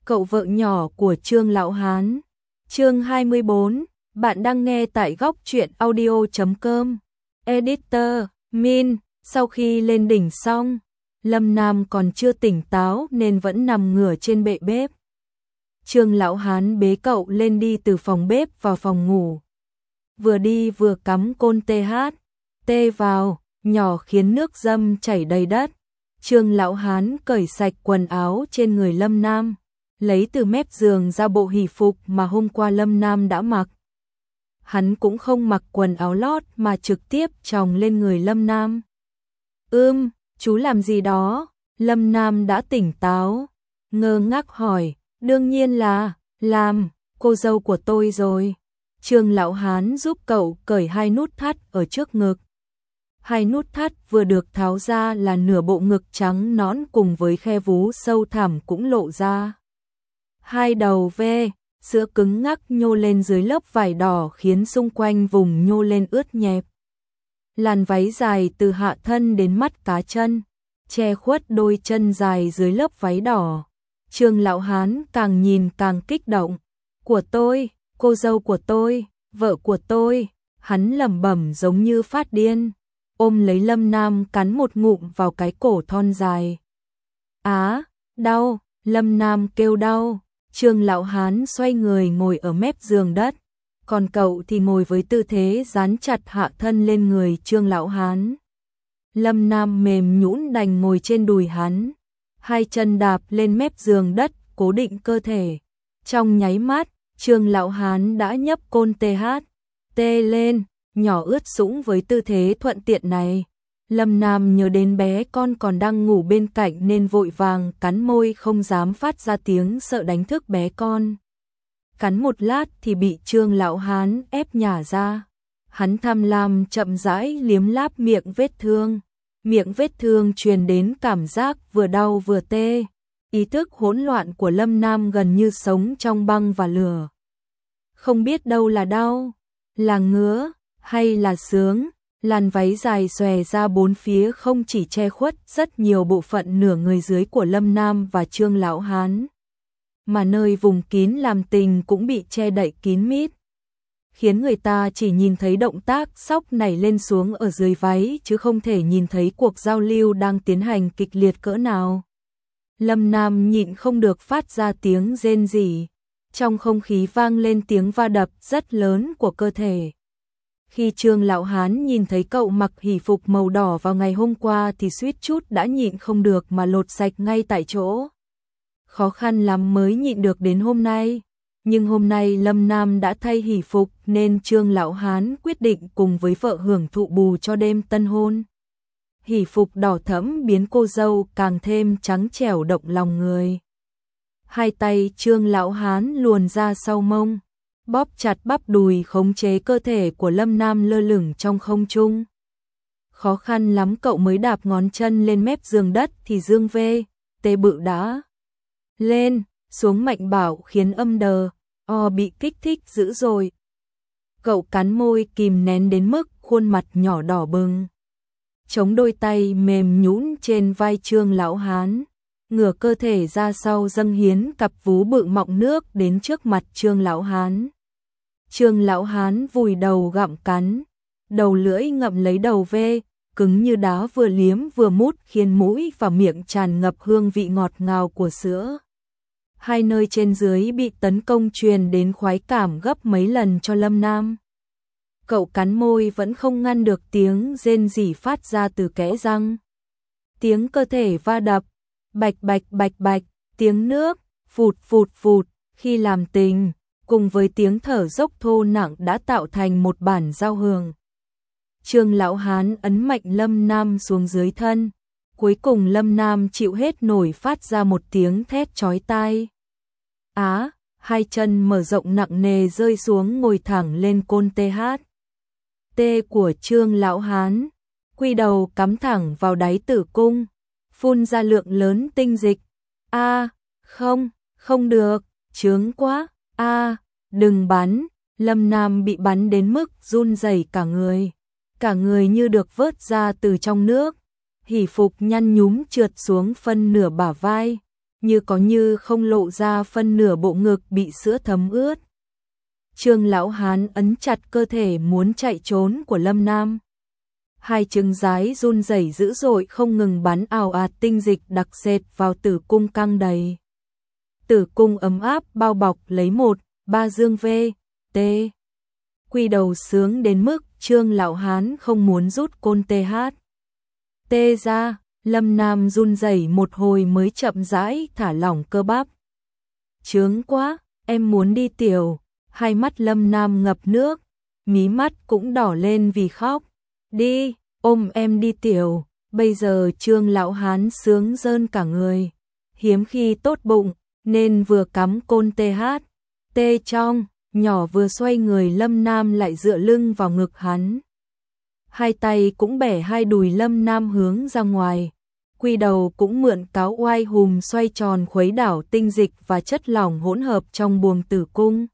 cậu vợ nhỏ của Trương Lão Hán. Chương 24, bạn đang nghe tại góc truyện audio.com. Editor, Min, sau khi lên đỉnh xong, Lâm Nam còn chưa tỉnh táo nên vẫn nằm ngửa trên bệ bếp. Trương Lão Hán bế cậu lên đi từ phòng bếp vào phòng ngủ. Vừa đi vừa cắm côn THT vào, nhỏ khiến nước dâm chảy đầy đất. Trương Lão Hán cởi sạch quần áo trên người Lâm Nam, lấy từ mép giường ra bộ hỷ phục mà hôm qua Lâm Nam đã mặc. Hắn cũng không mặc quần áo lót mà trực tiếp chồng lên người Lâm Nam. Chú làm gì đó? Lâm Nam đã tỉnh táo, ngơ ngác hỏi. Đương nhiên là, làm, cô dâu của tôi rồi. Trương Lão Hán giúp cậu cởi hai nút thắt ở trước ngực. Hai nút thắt vừa được tháo ra là nửa bộ ngực trắng nõn cùng với khe vú sâu thẳm cũng lộ ra. Hai đầu ve, sữa cứng ngắc nhô lên dưới lớp vải đỏ khiến xung quanh vùng nhô lên ướt nhẹp. Làn váy dài từ hạ thân đến mắt cá chân, che khuất đôi chân dài dưới lớp váy đỏ. Trương Lão Hán càng nhìn càng kích động. Của tôi, cô dâu của tôi, vợ của tôi, hắn lẩm bẩm giống như phát điên, ôm lấy Lâm Nam cắn một ngụm vào cái cổ thon dài. Á, đau, Lâm Nam kêu đau. Trương Lão Hán xoay người ngồi ở mép giường đất, còn cậu thì ngồi với tư thế dán chặt hạ thân lên người Trương Lão Hán. Lâm Nam mềm nhũn đành ngồi trên đùi hắn, hai chân đạp lên mép giường đất, cố định cơ thể. Trong nháy mắt, Trương Lão Hán đã nhấp côn THT lên, nhỏ ướt sũng với tư thế thuận tiện này. Lâm Nam nhớ đến bé con còn đang ngủ bên cạnh nên vội vàng cắn môi không dám phát ra tiếng sợ đánh thức bé con. Cắn một lát thì bị Trương Lão Hán ép nhả ra. Hắn tham lam chậm rãi liếm láp miệng vết thương. Miệng vết thương truyền đến cảm giác vừa đau vừa tê. Ý thức hỗn loạn của Lâm Nam gần như sống trong băng và lửa. Không biết đâu là đau, là ngứa, hay là sướng. Làn váy dài xòe ra bốn phía không chỉ che khuất rất nhiều bộ phận nửa người dưới của Lâm Nam và Trương Lão Hán, mà nơi vùng kín làm tình cũng bị che đậy kín mít, khiến người ta chỉ nhìn thấy động tác xóc nảy lên xuống ở dưới váy chứ không thể nhìn thấy cuộc giao lưu đang tiến hành kịch liệt cỡ nào. Lâm Nam nhịn không được phát ra tiếng rên rỉ, trong không khí vang lên tiếng va đập rất lớn của cơ thể. Khi Trương Lão Hán nhìn thấy cậu mặc hỷ phục màu đỏ vào ngày hôm qua thì suýt chút đã nhịn không được mà lột sạch ngay tại chỗ. Khó khăn lắm mới nhịn được đến hôm nay, nhưng hôm nay Lâm Nam đã thay hỷ phục nên Trương Lão Hán quyết định cùng với vợ hưởng thụ bù cho đêm tân hôn. Hỷ phục đỏ thẫm biến cô dâu càng thêm trắng trẻo động lòng người. Hai tay Trương Lão Hán luồn ra sau mông, bóp chặt bắp đùi khống chế cơ thể của Lâm Nam lơ lửng trong không trung. Khó khăn lắm cậu mới đạp ngón chân lên mép giường đất thì dương tê bự đã lên, xuống mạnh bảo khiến âm đờ, bị kích thích dữ rồi. Cậu cắn môi kìm nén đến mức khuôn mặt nhỏ đỏ bừng. Chống đôi tay mềm nhũn trên vai Trương Lão Hán, ngửa cơ thể ra sau dâng hiến cặp vú bự mọng nước đến trước mặt Trương Lão Hán. Trương Lão Hán vùi đầu gặm cắn, đầu lưỡi ngậm lấy đầu ve, cứng như đá vừa liếm vừa mút khiến mũi và miệng tràn ngập hương vị ngọt ngào của sữa. Hai nơi trên dưới bị tấn công truyền đến khoái cảm gấp mấy lần cho Lâm Nam. Cậu cắn môi vẫn không ngăn được tiếng rên rỉ phát ra từ kẽ răng. Tiếng cơ thể va đập, bạch bạch bạch bạch, tiếng nước, phụt phụt phụt, khi làm tình, cùng với tiếng thở dốc thô nặng đã tạo thành một bản giao hưởng. Trương Lão Hán ấn mạnh Lâm Nam xuống dưới thân, cuối cùng Lâm Nam chịu hết nổi phát ra một tiếng thét chói tai. Á, hai chân mở rộng nặng nề rơi xuống ngồi thẳng lên côn THT của Trương Lão Hán, quy đầu cắm thẳng vào đáy tử cung, phun ra lượng lớn tinh dịch. Không được, chướng quá, đừng bắn. Lâm Nam bị bắn đến mức run rẩy cả người như được vớt ra từ trong nước. Hỷ phục nhăn nhúm trượt xuống phân nửa bả vai, như có như không lộ ra phân nửa bộ ngực bị sữa thấm ướt. Trương Lão Hán ấn chặt cơ thể muốn chạy trốn của Lâm Nam. Hai trứng rái run rẩy dữ dội không ngừng bắn ào ạt tinh dịch đặc sệt vào tử cung căng đầy. Tử cung ấm áp bao bọc lấy 1-3 dương V, T. Quy đầu sướng đến mức Trương Lão Hán không muốn rút côn TH. T ra, Lâm Nam run rẩy một hồi mới chậm rãi thả lỏng cơ bắp. Chướng quá, em muốn đi tiểu. Hai mắt Lâm Nam ngập nước, mí mắt cũng đỏ lên vì khóc. Đi, ôm em đi tiểu. Bây giờ Trương Lão Hán sướng rơn cả người. Hiếm khi tốt bụng, nên vừa cắm côn TH. T trong, nhỏ vừa xoay người Lâm Nam lại dựa lưng vào ngực hắn. Hai tay cũng bẻ hai đùi Lâm Nam hướng ra ngoài. Quy đầu cũng mượn cáo oai hùm xoay tròn khuấy đảo tinh dịch và chất lỏng hỗn hợp trong buồng tử cung.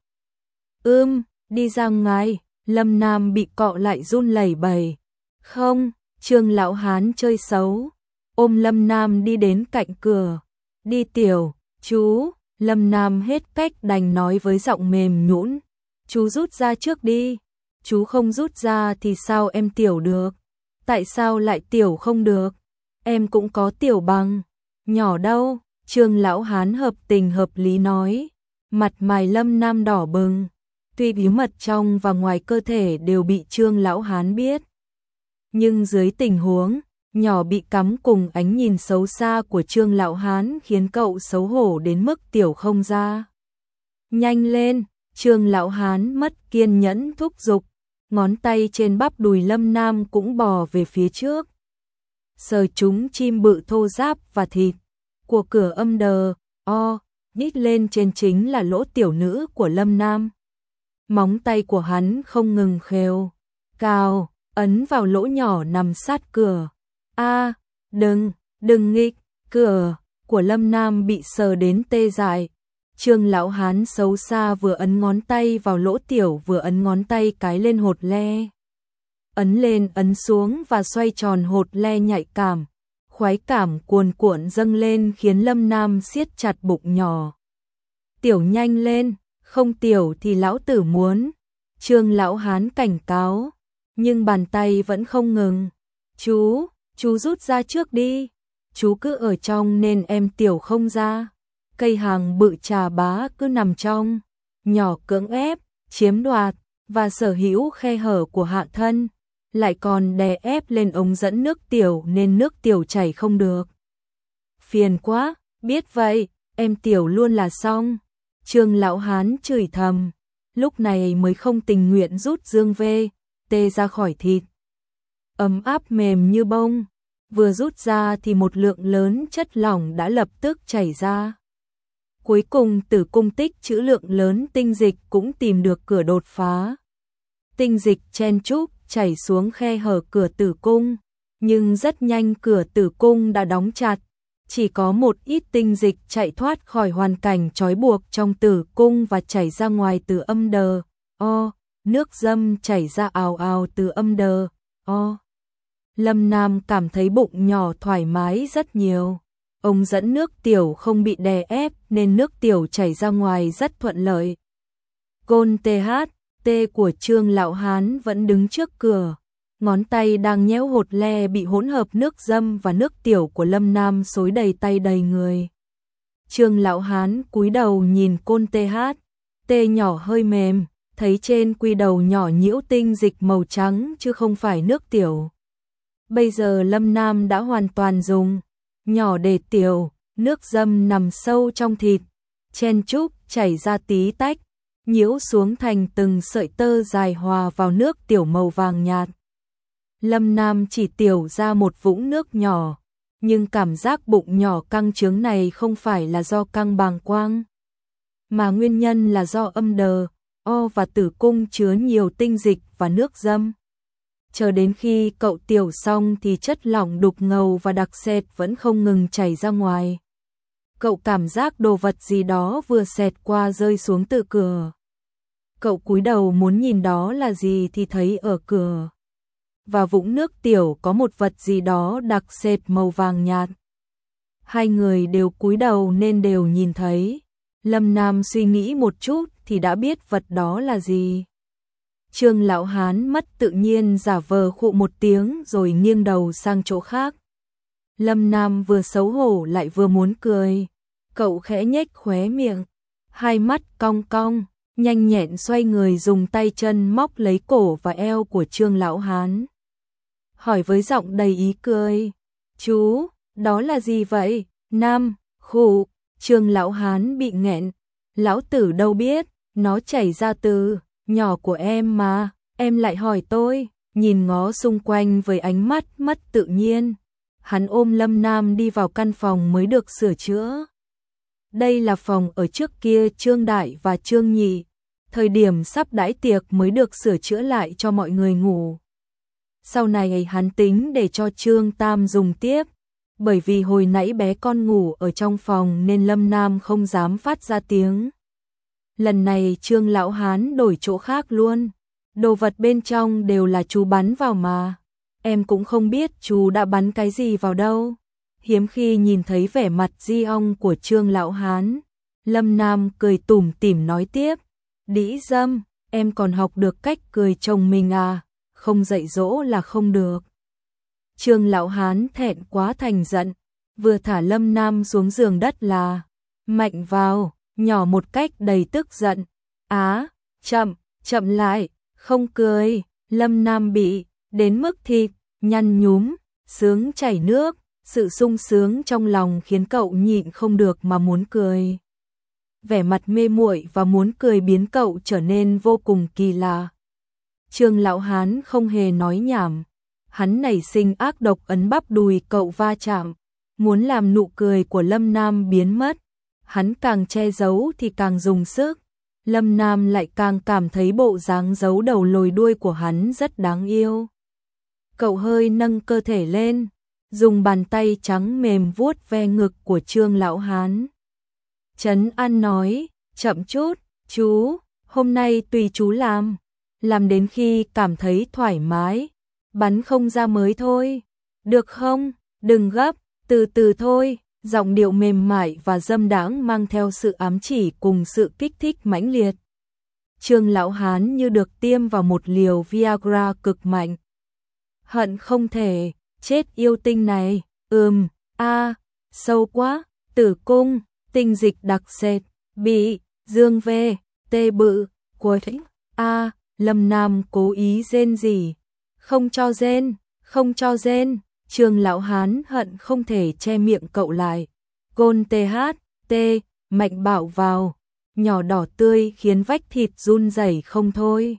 Đi ra ngoài, Lâm Nam bị cọ lại run lẩy bẩy. Không, Trương Lão Hán chơi xấu. Ôm Lâm Nam đi đến cạnh cửa. Đi tiểu, chú. Lâm Nam hết cách đành nói với giọng mềm nhũn. Chú rút ra trước đi. Chú không rút ra thì sao em tiểu được? Tại sao lại tiểu không được? Em cũng có tiểu bằng. Nhỏ đâu? Trương Lão Hán hợp tình hợp lý nói. Mặt mày Lâm Nam đỏ bừng. Tuy bí mật trong và ngoài cơ thể đều bị Trương Lão Hán biết. Nhưng dưới tình huống, nhỏ bị cắm cùng ánh nhìn xấu xa của Trương Lão Hán khiến cậu xấu hổ đến mức tiểu không ra. Nhanh lên, Trương Lão Hán mất kiên nhẫn thúc giục, ngón tay trên bắp đùi Lâm Nam cũng bò về phía trước. Sờ chúng chim bự thô ráp và thịt của cửa âm đờ, nhích lên trên chính là lỗ tiểu nữ của Lâm Nam. Móng tay của hắn không ngừng khều, cào, ấn vào lỗ nhỏ nằm sát cửa. Đừng nghịch, cửa của Lâm Nam bị sờ đến tê dại. Trương Lão Hán xấu xa vừa ấn ngón tay vào lỗ tiểu vừa ấn ngón tay cái lên hột le. Ấn lên ấn xuống và xoay tròn hột le nhạy cảm. Khoái cảm cuồn cuộn dâng lên khiến Lâm Nam siết chặt bụng nhỏ. Tiểu nhanh lên, không tiểu thì lão tử muốn. Trương Lão Hán cảnh cáo, nhưng bàn tay vẫn không ngừng. Chú rút ra trước đi. Chú cứ ở trong nên em tiểu không ra. Cây hàng bự trà bá cứ nằm trong. Nhỏ cưỡng ép, chiếm đoạt và sở hữu khe hở của hạ thân. Lại còn đè ép lên ống dẫn nước tiểu nên nước tiểu chảy không được. Phiền quá, biết vậy, em tiểu luôn là xong. Trương Lão Hán chửi thầm, lúc này mới không tình nguyện rút dương V, T ra khỏi thịt. Ấm áp mềm như bông, vừa rút ra thì một lượng lớn chất lỏng đã lập tức chảy ra. Cuối cùng tử cung tích trữ lượng lớn tinh dịch cũng tìm được cửa đột phá. Tinh dịch chen chúc chảy xuống khe hở cửa tử cung, nhưng rất nhanh cửa tử cung đã đóng chặt. Chỉ có một ít tinh dịch chạy thoát khỏi hoàn cảnh trói buộc trong tử cung và chảy ra ngoài từ âm đờ, nước dâm chảy ra ào ào từ âm đờ, Lâm Nam cảm thấy bụng nhỏ thoải mái rất nhiều. Ống dẫn nước tiểu không bị đè ép nên nước tiểu chảy ra ngoài rất thuận lợi. Côn TH của Trương Lão Hán vẫn đứng trước cửa. Ngón tay đang nhéo hột le bị hỗn hợp nước dâm và nước tiểu của Lâm Nam xối đầy tay đầy người. Trương Lão Hán cúi đầu nhìn côn T nhỏ hơi mềm, thấy trên quy đầu nhỏ nhiễu tinh dịch màu trắng chứ không phải nước tiểu. Bây giờ Lâm Nam đã hoàn toàn dùng nhỏ để tiểu, nước dâm nằm sâu trong thịt, chen chúc chảy ra tí tách, nhiễu xuống thành từng sợi tơ dài hòa vào nước tiểu màu vàng nhạt. Lâm Nam chỉ tiểu ra một vũng nước nhỏ, nhưng cảm giác bụng nhỏ căng trướng này không phải là do căng bàng quang, mà nguyên nhân là do âm đờ, và tử cung chứa nhiều tinh dịch và nước dâm. Chờ đến khi cậu tiểu xong thì chất lỏng đục ngầu và đặc sệt vẫn không ngừng chảy ra ngoài. Cậu cảm giác đồ vật gì đó vừa xẹt qua rơi xuống từ cửa. Cậu cúi đầu muốn nhìn đó là gì thì thấy ở cửa và vũng nước tiểu có một vật gì đó đặc sệt màu vàng nhạt. Hai người đều cúi đầu nên đều nhìn thấy. Lâm Nam suy nghĩ một chút thì đã biết vật đó là gì. Trương Lão Hán mất tự nhiên giả vờ khụ một tiếng rồi nghiêng đầu sang chỗ khác. Lâm Nam vừa xấu hổ lại vừa muốn cười. Cậu khẽ nhếch khóe miệng, hai mắt cong cong, nhanh nhẹn xoay người dùng tay chân móc lấy cổ và eo của Trương Lão Hán. Hỏi với giọng đầy ý cười, chú, đó là gì vậy? Nam, khụ, Trương Lão Hán bị nghẹn. Lão tử đâu biết, nó chảy ra từ nhỏ của em mà, em lại hỏi tôi, nhìn ngó xung quanh với ánh mắt mất tự nhiên. Hắn ôm Lâm Nam đi vào căn phòng mới được sửa chữa. Đây là phòng ở trước kia Trương Đại và Trương Nhị, thời điểm sắp đãi tiệc mới được sửa chữa lại cho mọi người ngủ. Sau này hắn tính để cho Trương Tam dùng tiếp, bởi vì hồi nãy bé con ngủ ở trong phòng nên Lâm Nam không dám phát ra tiếng. Lần này Trương Lão Hán đổi chỗ khác luôn, đồ vật bên trong đều là chú bắn vào mà. Em cũng không biết chú đã bắn cái gì vào đâu. Hiếm khi nhìn thấy vẻ mặt di ong của Trương Lão Hán, Lâm Nam cười tủm tỉm nói tiếp, đĩ dâm, em còn học được cách cười chồng mình à, không dạy dỗ là không được. Trương Lão Hán thẹn quá thành giận, vừa thả Lâm Nam xuống giường đất là mạnh vào, nhỏ một cách đầy tức giận. Á, chậm lại, không cười. Lâm Nam bị đến mức thịt nhăn nhúm, sướng chảy nước, sự sung sướng trong lòng khiến cậu nhịn không được mà muốn cười. Vẻ mặt mê muội và muốn cười biến cậu trở nên vô cùng kỳ lạ. Trương Lão Hán không hề nói nhảm, hắn nảy sinh ác độc ấn bắp đùi cậu va chạm, muốn làm nụ cười của Lâm Nam biến mất. Hắn càng che giấu thì càng dùng sức, Lâm Nam lại càng cảm thấy bộ dáng giấu đầu lồi đuôi của hắn rất đáng yêu. Cậu hơi nâng cơ thể lên, dùng bàn tay trắng mềm vuốt ve ngực của Trương Lão Hán. Trấn An nói, chậm chút, chú, hôm nay tùy chú làm đến khi cảm thấy thoải mái, bắn không ra mới thôi, được không? Đừng gấp, từ từ thôi. Giọng điệu mềm mại và dâm đãng mang theo sự ám chỉ cùng sự kích thích mãnh liệt. Trương Lão Hán như được tiêm vào một liều Viagra cực mạnh. Hận không thể chết yêu tinh này. Sâu quá, tử cung, tinh dịch đặc sệt, bị dương về, tê bự, quấy. Lâm Nam cố ý rên rỉ, không cho rên. Trương Lão Hán hận không thể che miệng cậu lại. Côn THT, mạnh bạo vào, nhỏ đỏ tươi khiến vách thịt run rẩy không thôi.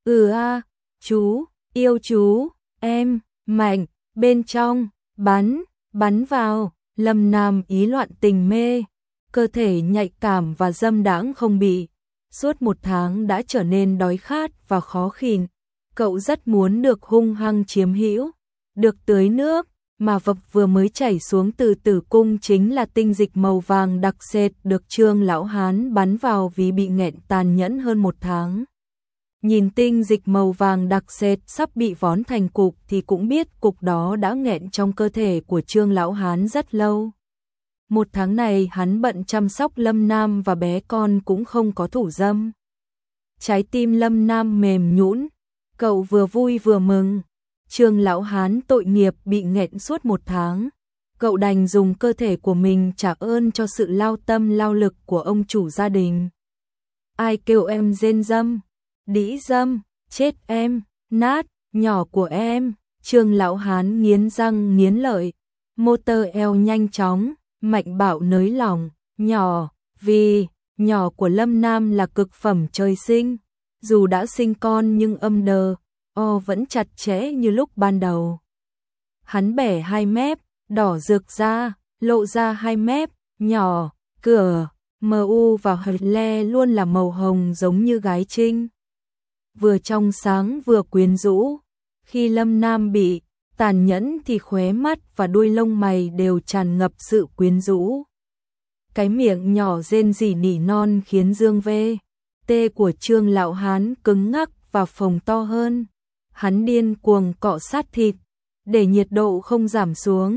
Chú, yêu chú, em, mạnh, bên trong, bắn vào. Lâm Nam ý loạn tình mê, cơ thể nhạy cảm và dâm đãng không bị. Suốt 1 tháng đã trở nên đói khát và khó khìn. Cậu rất muốn được hung hăng chiếm hữu, được tưới nước, mà vật vừa mới chảy xuống từ tử cung chính là tinh dịch màu vàng đặc sệt được Trương Lão Hán bắn vào vì bị nghẹn tàn nhẫn hơn 1 tháng. Nhìn tinh dịch màu vàng đặc sệt sắp bị vón thành cục thì cũng biết cục đó đã nghẹn trong cơ thể của Trương Lão Hán rất lâu. 1 tháng này hắn bận chăm sóc Lâm Nam và bé con cũng không có thủ dâm. Trái tim Lâm Nam mềm nhũn, cậu vừa vui vừa mừng. Trương Lão Hán tội nghiệp bị nghẹn suốt 1 tháng. Cậu đành dùng cơ thể của mình trả ơn cho sự lao tâm lao lực của ông chủ gia đình. Ai kêu em rên dâm, đĩ dâm, chết em, nát, nhỏ của em. Trương Lão Hán nghiến răng nghiến lợi, motor eo nhanh chóng, mạnh bạo nới lỏng, nhỏ, vì nhỏ của Lâm Nam là cực phẩm trời sinh. Dù đã sinh con nhưng âm đờ, vẫn chặt chẽ như lúc ban đầu. Hắn bẻ 2 mép, đỏ rực ra, lộ ra 2 mép, nhỏ, cửa, mu và hệt le luôn là màu hồng giống như gái trinh. Vừa trong sáng vừa quyến rũ, khi Lâm Nam bị tàn nhẫn thì khóe mắt và đuôi lông mày đều tràn ngập sự quyến rũ. Cái miệng nhỏ rên rỉ nỉ non khiến dương vê tê của Trương Lão Hán cứng ngắc và phồng to hơn. Hắn điên cuồng cọ sát thịt, để nhiệt độ không giảm xuống.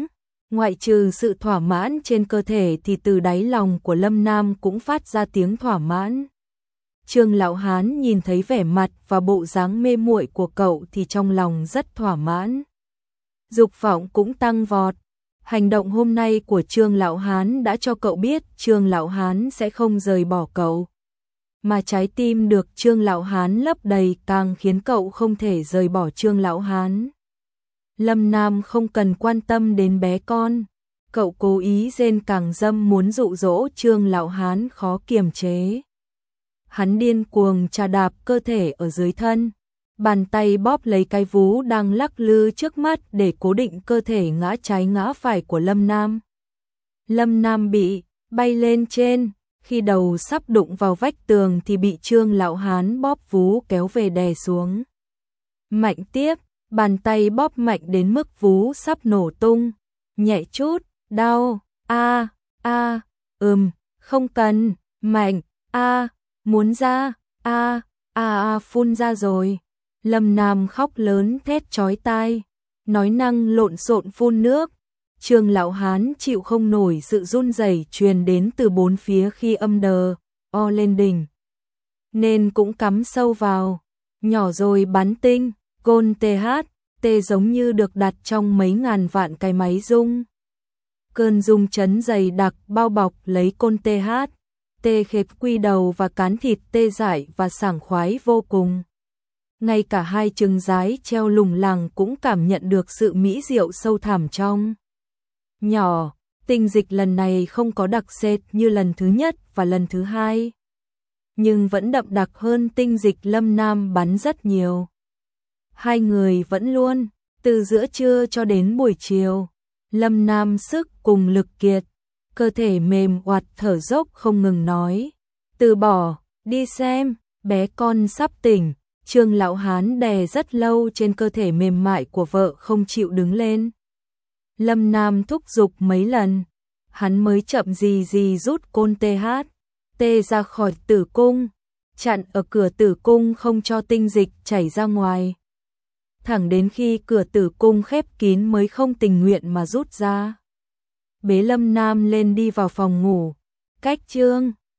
Ngoại trừ sự thỏa mãn trên cơ thể thì từ đáy lòng của Lâm Nam cũng phát ra tiếng thỏa mãn. Trương Lão Hán nhìn thấy vẻ mặt và bộ dáng mê muội của cậu thì trong lòng rất thỏa mãn. Dục vọng cũng tăng vọt. Hành động hôm nay của Trương Lão Hán đã cho cậu biết Trương Lão Hán sẽ không rời bỏ cậu. Mà trái tim được Trương Lão Hán lấp đầy càng khiến cậu không thể rời bỏ Trương Lão Hán. Lâm Nam không cần quan tâm đến bé con. Cậu cố ý rên càng dâm muốn dụ dỗ Trương Lão Hán khó kiềm chế. Hắn điên cuồng chà đạp cơ thể ở dưới thân. Bàn tay bóp lấy cái vú đang lắc lư trước mắt để cố định cơ thể ngã trái ngã phải của Lâm Nam. Lâm Nam bị bay lên trên, khi đầu sắp đụng vào vách tường thì bị Trương Lão Hán bóp vú kéo về đè xuống. Mạnh tiếp, bàn tay bóp mạnh đến mức vú sắp nổ tung. Nhẹ chút, đau, không cần, mạnh, muốn ra, phun ra rồi. Lâm Nam khóc lớn thét chói tai, nói năng lộn xộn phun nước. Trương Lão Hán chịu không nổi sự run rẩy truyền đến từ bốn phía khi âm đờ, lên đỉnh. Nên cũng cắm sâu vào, nhỏ rồi bắn tinh, côn THT giống như được đặt trong mấy ngàn vạn cái máy rung. Cơn rung chấn dày đặc bao bọc lấy côn THT khép quy đầu và cán thịt tê dại và sảng khoái vô cùng. Ngay cả hai trứng rái treo lủng lẳng cũng cảm nhận được sự mỹ diệu sâu thẳm trong. Nhỏ, tinh dịch lần này không có đặc sệt như lần thứ nhất và lần thứ hai. Nhưng vẫn đậm đặc hơn tinh dịch Lâm Nam bắn rất nhiều. Hai người vẫn luôn, từ giữa trưa cho đến buổi chiều. Lâm Nam sức cùng lực kiệt, cơ thể mềm oặt thở dốc không ngừng nói. Từ bỏ, đi xem, bé con sắp tỉnh. Trương Lão Hán đè rất lâu trên cơ thể mềm mại của vợ không chịu đứng lên. Lâm Nam thúc giục mấy lần, hắn mới chậm gì rút côn THT ra khỏi tử cung, chặn ở cửa tử cung không cho tinh dịch chảy ra ngoài. Thẳng đến khi cửa tử cung khép kín mới không tình nguyện mà rút ra. Bế Lâm Nam lên đi vào phòng ngủ, cách Trương